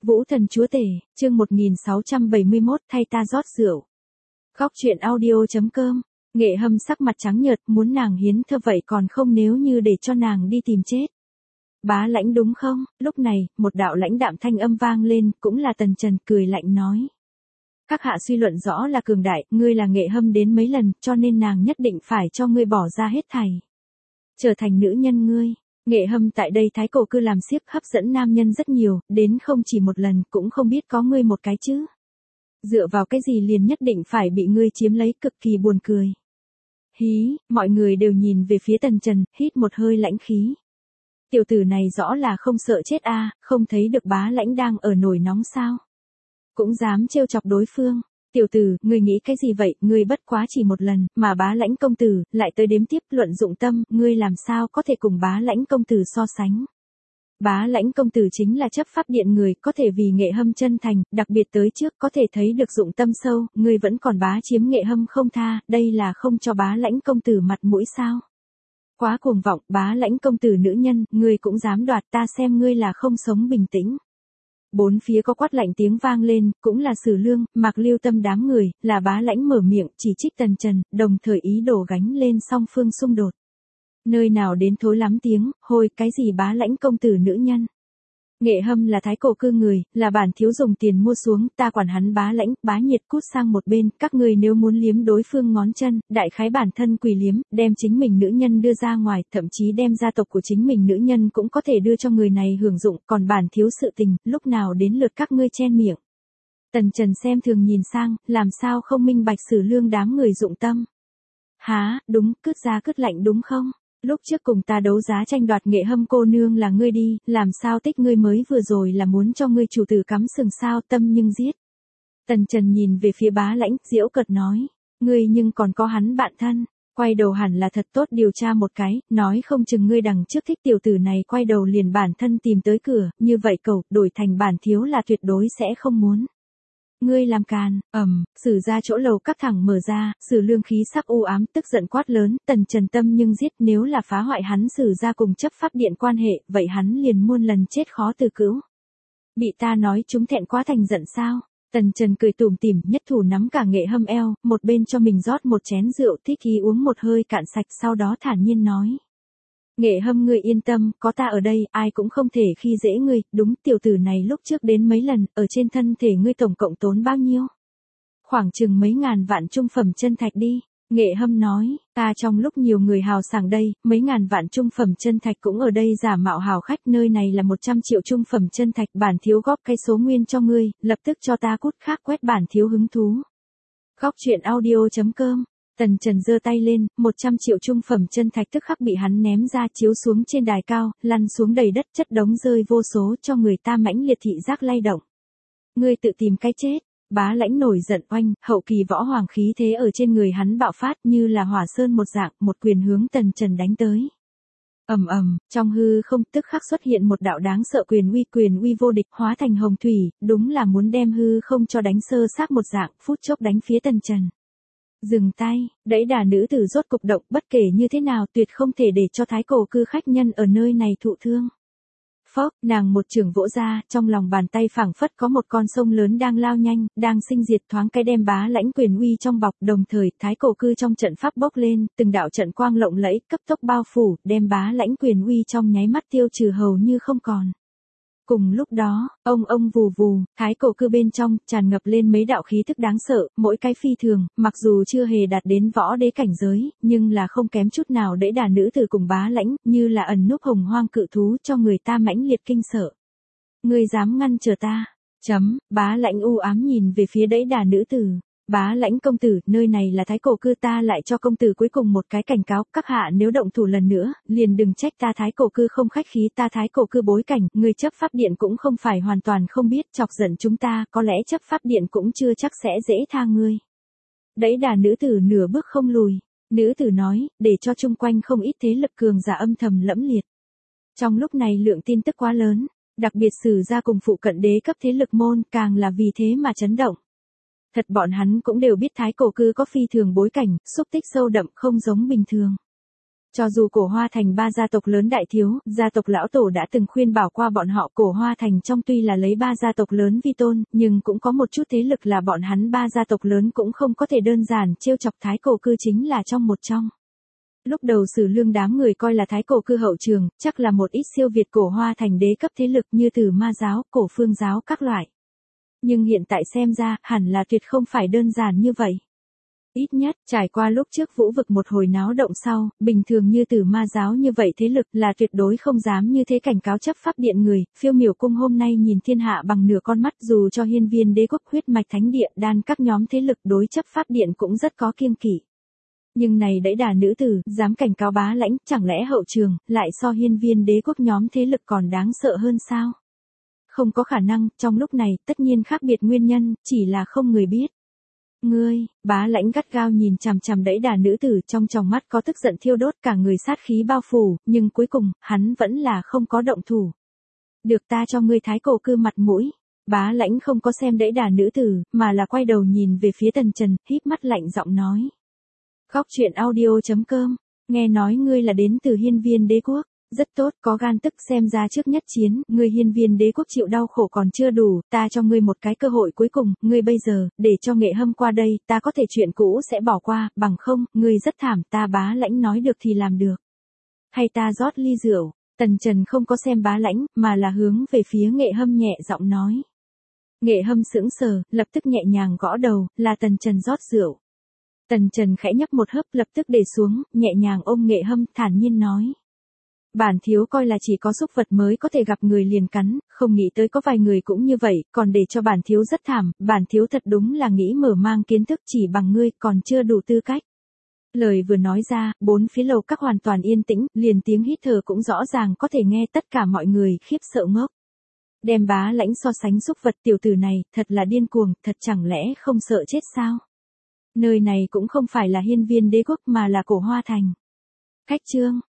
Vũ thần chúa tể, chương 1671 thay ta rót rượu. Góc truyện audio.com. Nghệ Hâm sắc mặt trắng nhợt, muốn nàng hiến thơ vậy còn không, nếu như để cho nàng đi tìm chết. Bá Lãnh đúng không? Lúc này, một đạo lãnh đạm thanh âm vang lên, cũng là Tần Trần cười lạnh nói. Các hạ suy luận rõ là cường đại, ngươi là Nghệ Hâm đến mấy lần, cho nên nàng nhất định phải cho ngươi bỏ ra hết thảy. Trở thành nữ nhân ngươi. Nghệ Hâm tại đây Thái Cổ Cư làm xiếc hấp dẫn nam nhân rất nhiều, đến không chỉ một lần, cũng không biết có ngươi một cái chứ. Dựa vào cái gì liền nhất định phải bị ngươi chiếm lấy, cực kỳ buồn cười. Hí, mọi người đều nhìn về phía Tần Trần, hít một hơi lãnh khí. Tiểu tử này rõ là không sợ chết a, không thấy được Bá Lãnh đang ở nổi nóng sao? Cũng dám trêu chọc đối phương. Tiểu tử, ngươi nghĩ cái gì vậy, ngươi bất quá chỉ một lần, mà Bá Lãnh công tử, lại tới đếm tiếp luận dụng tâm, ngươi làm sao có thể cùng Bá Lãnh công tử so sánh. Bá Lãnh công tử chính là chấp pháp điện người, có thể vì Nghệ Hâm chân thành, đặc biệt tới trước có thể thấy được dụng tâm sâu, ngươi vẫn còn bá chiếm Nghệ Hâm không tha, đây là không cho Bá Lãnh công tử mặt mũi sao. Quá cuồng vọng, Bá Lãnh công tử nữ nhân, ngươi cũng dám đoạt, ta xem ngươi là không sống bình tĩnh. Bốn phía có quát lạnh tiếng vang lên, cũng là Sử Lương, Mạc Lưu Tâm đám người, là Bá Lãnh mở miệng, chỉ trích Tần Trần, đồng thời ý đồ gánh lên song phương xung đột. Nơi nào đến thối lắm tiếng, hôi, cái gì Bá Lãnh công tử nữ nhân. Nghệ Hâm là Thái Cổ Cư người, là bản thiếu dùng tiền mua xuống, ta quản hắn Bá Lãnh, Bá Nhiệt cút sang một bên, các người nếu muốn liếm đối phương ngón chân, đại khái bản thân quỳ liếm, đem chính mình nữ nhân đưa ra ngoài, thậm chí đem gia tộc của chính mình nữ nhân cũng có thể đưa cho người này hưởng dụng, còn bản thiếu sự tình, lúc nào đến lượt các ngươi chen miệng. Tần Trần xem thường nhìn sang, làm sao không minh bạch Sử Lương đám người dụng tâm. Há, đúng, cứt ra cứt lạnh đúng không? Lúc trước cùng ta đấu giá tranh đoạt Nghệ Hâm cô nương là ngươi đi, làm sao tích ngươi mới vừa rồi là muốn cho ngươi chủ tử cắm sừng sao, tâm nhưng giết. Tần Trần nhìn về phía Bá Lãnh, giễu cợt nói, ngươi nhưng còn có hắn bạn thân, quay đầu hẳn là thật tốt điều tra một cái, nói không chừng ngươi đằng trước thích tiểu tử này quay đầu liền bản thân tìm tới cửa, như vậy cậu, đổi thành bản thiếu là tuyệt đối sẽ không muốn. Ngươi làm càn, Sử ra chỗ lầu cắt thẳng mở ra, Sử Lương khí sắc u ám, tức giận quát lớn, Tần Trần tâm nhưng giết, nếu là phá hoại hắn Sử ra cùng chấp pháp điện quan hệ, vậy hắn liền muôn lần chết khó từ cứu. Bị ta nói chúng thẹn quá thành giận sao? Tần Trần cười tủm tỉm, nhất thủ nắm cả Nghệ Hâm eo, một bên cho mình rót một chén rượu, thích ý uống một hơi cạn sạch, sau đó thản nhiên nói. Nghệ Hâm ngươi yên tâm, có ta ở đây, ai cũng không thể khi dễ ngươi, đúng, tiểu tử này lúc trước đến mấy lần, ở trên thân thể ngươi tổng cộng tốn bao nhiêu? Khoảng chừng mấy ngàn vạn trung phẩm chân thạch đi. Nghệ Hâm nói, ta trong lúc nhiều người hào sảng đây, mấy ngàn vạn trung phẩm chân thạch cũng ở đây giả mạo hào khách, nơi này là 100 triệu trung phẩm chân thạch, bản thiếu góp cái số nguyên cho ngươi, lập tức cho ta cút, khác quét bản thiếu hứng thú. Góc truyện audio.com. Tần Trần giơ tay lên, 100 triệu trung phẩm chân thạch tức khắc bị hắn ném ra, chiếu xuống trên đài cao, lăn xuống đầy đất, chất đống rơi vô số, cho người ta mãnh liệt thị giác lay động. Ngươi tự tìm cái chết. Bá Lãnh nổi giận oanh, hậu kỳ võ hoàng khí thế ở trên người hắn bạo phát như là hỏa sơn một dạng, một quyền hướng Tần Trần đánh tới. Trong hư không tức khắc xuất hiện một đạo đáng sợ quyền uy vô địch, hóa thành hồng thủy, đúng là muốn đem hư không cho đánh sơ xác một dạng, phút chốc đánh phía Tần Trần. Dừng tay, đẩy đà nữ tử rốt cục động, bất kể như thế nào tuyệt không thể để cho Thái Cổ Cư khách nhân ở nơi này thụ thương. Phốc, nàng một chưởng vỗ ra, trong lòng bàn tay phảng phất có một con sông lớn đang lao nhanh, đang sinh diệt, thoáng cái đem Bá Lãnh quyền uy trong bọc, đồng thời Thái Cổ Cư trong trận pháp bốc lên, từng đạo trận quang lộng lẫy, cấp tốc bao phủ, đem Bá Lãnh quyền uy trong nháy mắt tiêu trừ hầu như không còn. Cùng lúc đó, ông vù vù, Thái Cổ Cư bên trong, tràn ngập lên mấy đạo khí thức đáng sợ, mỗi cái phi thường, mặc dù chưa hề đạt đến võ đế cảnh giới, nhưng là không kém chút nào đẩy đà nữ tử cùng Bá Lãnh, như là ẩn núp hồng hoang cự thú cho người ta mãnh liệt kinh sợ. Ngươi dám ngăn trở ta? Bá Lãnh u ám nhìn về phía đẩy đà nữ tử. Bá Lãnh công tử, nơi này là Thái Cổ Cư, ta lại cho công tử cuối cùng một cái cảnh cáo, các hạ nếu động thủ lần nữa, liền đừng trách ta Thái Cổ Cư không khách khí, ta Thái Cổ Cư bối cảnh, người chấp pháp điện cũng không phải hoàn toàn không biết, chọc giận chúng ta, có lẽ chấp pháp điện cũng chưa chắc sẽ dễ tha ngươi. Đẩy đà nữ tử nửa bước không lùi, nữ tử nói, để cho chung quanh không ít thế lực cường giả âm thầm lẫm liệt. Trong lúc này lượng tin tức quá lớn, đặc biệt Sử ra cùng phụ cận đế cấp thế lực môn, càng là vì thế mà chấn động. Thật bọn hắn cũng đều biết Thái Cổ Cư có phi thường bối cảnh, xúc tích sâu đậm không giống bình thường. Cho dù Cổ Hoa Thành ba gia tộc lớn đại thiếu, gia tộc lão tổ đã từng khuyên bảo qua bọn họ Cổ Hoa Thành trong tuy là lấy ba gia tộc lớn vi tôn, nhưng cũng có một chút thế lực là bọn hắn ba gia tộc lớn cũng không có thể đơn giản trêu chọc Thái Cổ Cư chính là trong một trong. Lúc đầu Sử Lương đám người coi là Thái Cổ Cư hậu trường, chắc là một ít siêu việt Cổ Hoa Thành đế cấp thế lực như Tử Ma giáo, Cổ Phương giáo các loại. Nhưng hiện tại xem ra, hẳn là tuyệt không phải đơn giản như vậy. Ít nhất, trải qua lúc trước Vũ vực một hồi náo động sau, bình thường như Tử Ma giáo như vậy thế lực là tuyệt đối không dám như thế cảnh cáo chấp pháp điện người. Phiêu Miểu cung hôm nay nhìn thiên hạ bằng nửa con mắt, dù cho hiên viên đế quốc, huyết mạch thánh địa, đan các nhóm thế lực đối chấp pháp điện cũng rất có kiêng kỵ. Nhưng này đẫy đà nữ tử, dám cảnh cáo bá lãnh, chẳng lẽ hậu trường, lại so hiên viên đế quốc nhóm thế lực còn đáng sợ hơn sao? Không có khả năng, trong lúc này, tất nhiên khác biệt nguyên nhân, chỉ là không người biết. Ngươi, bá lãnh gắt gao nhìn chằm chằm đẫy đà nữ tử, trong tròng mắt có tức giận thiêu đốt, cả người sát khí bao phủ, nhưng cuối cùng, hắn vẫn là không có động thủ. Được, ta cho ngươi Thái Cổ Cư mặt mũi. Bá lãnh không có xem đẫy đà nữ tử, mà là quay đầu nhìn về phía Tần Trần, híp mắt lạnh giọng nói. Góc truyện audio.com, nghe nói ngươi là đến từ hiên viên đế quốc. Rất tốt, có gan tức, xem ra trước nhất chiến, ngươi hiên viên đế quốc chịu đau khổ còn chưa đủ, ta cho ngươi một cái cơ hội cuối cùng, ngươi bây giờ, để cho Nghệ Hâm qua đây, ta có thể chuyện cũ sẽ bỏ qua, bằng không, ngươi rất thảm, ta bá lãnh nói được thì làm được. Hay ta rót ly rượu, Tần Trần không có xem bá lãnh, mà là hướng về phía Nghệ Hâm nhẹ giọng nói. Nghệ Hâm sững sờ, lập tức nhẹ nhàng gõ đầu, là Tần Trần rót rượu. Tần Trần khẽ nhấp một hớp, lập tức để xuống, nhẹ nhàng ôm Nghệ Hâm, thản nhiên nói. Bản thiếu coi là chỉ có súc vật mới có thể gặp người liền cắn, không nghĩ tới có vài người cũng như vậy, còn để cho bản thiếu rất thảm, bản thiếu thật đúng là nghĩ mở mang kiến thức, chỉ bằng ngươi còn chưa đủ tư cách. Lời vừa nói ra, bốn phía lầu các hoàn toàn yên tĩnh, liền tiếng hít thở cũng rõ ràng có thể nghe, tất cả mọi người khiếp sợ ngốc. Đem bá lãnh so sánh súc vật, tiểu tử này, thật là điên cuồng, thật chẳng lẽ không sợ chết sao? Nơi này cũng không phải là hiên viên đế quốc mà là Cổ Hoa Thành. Khách trương.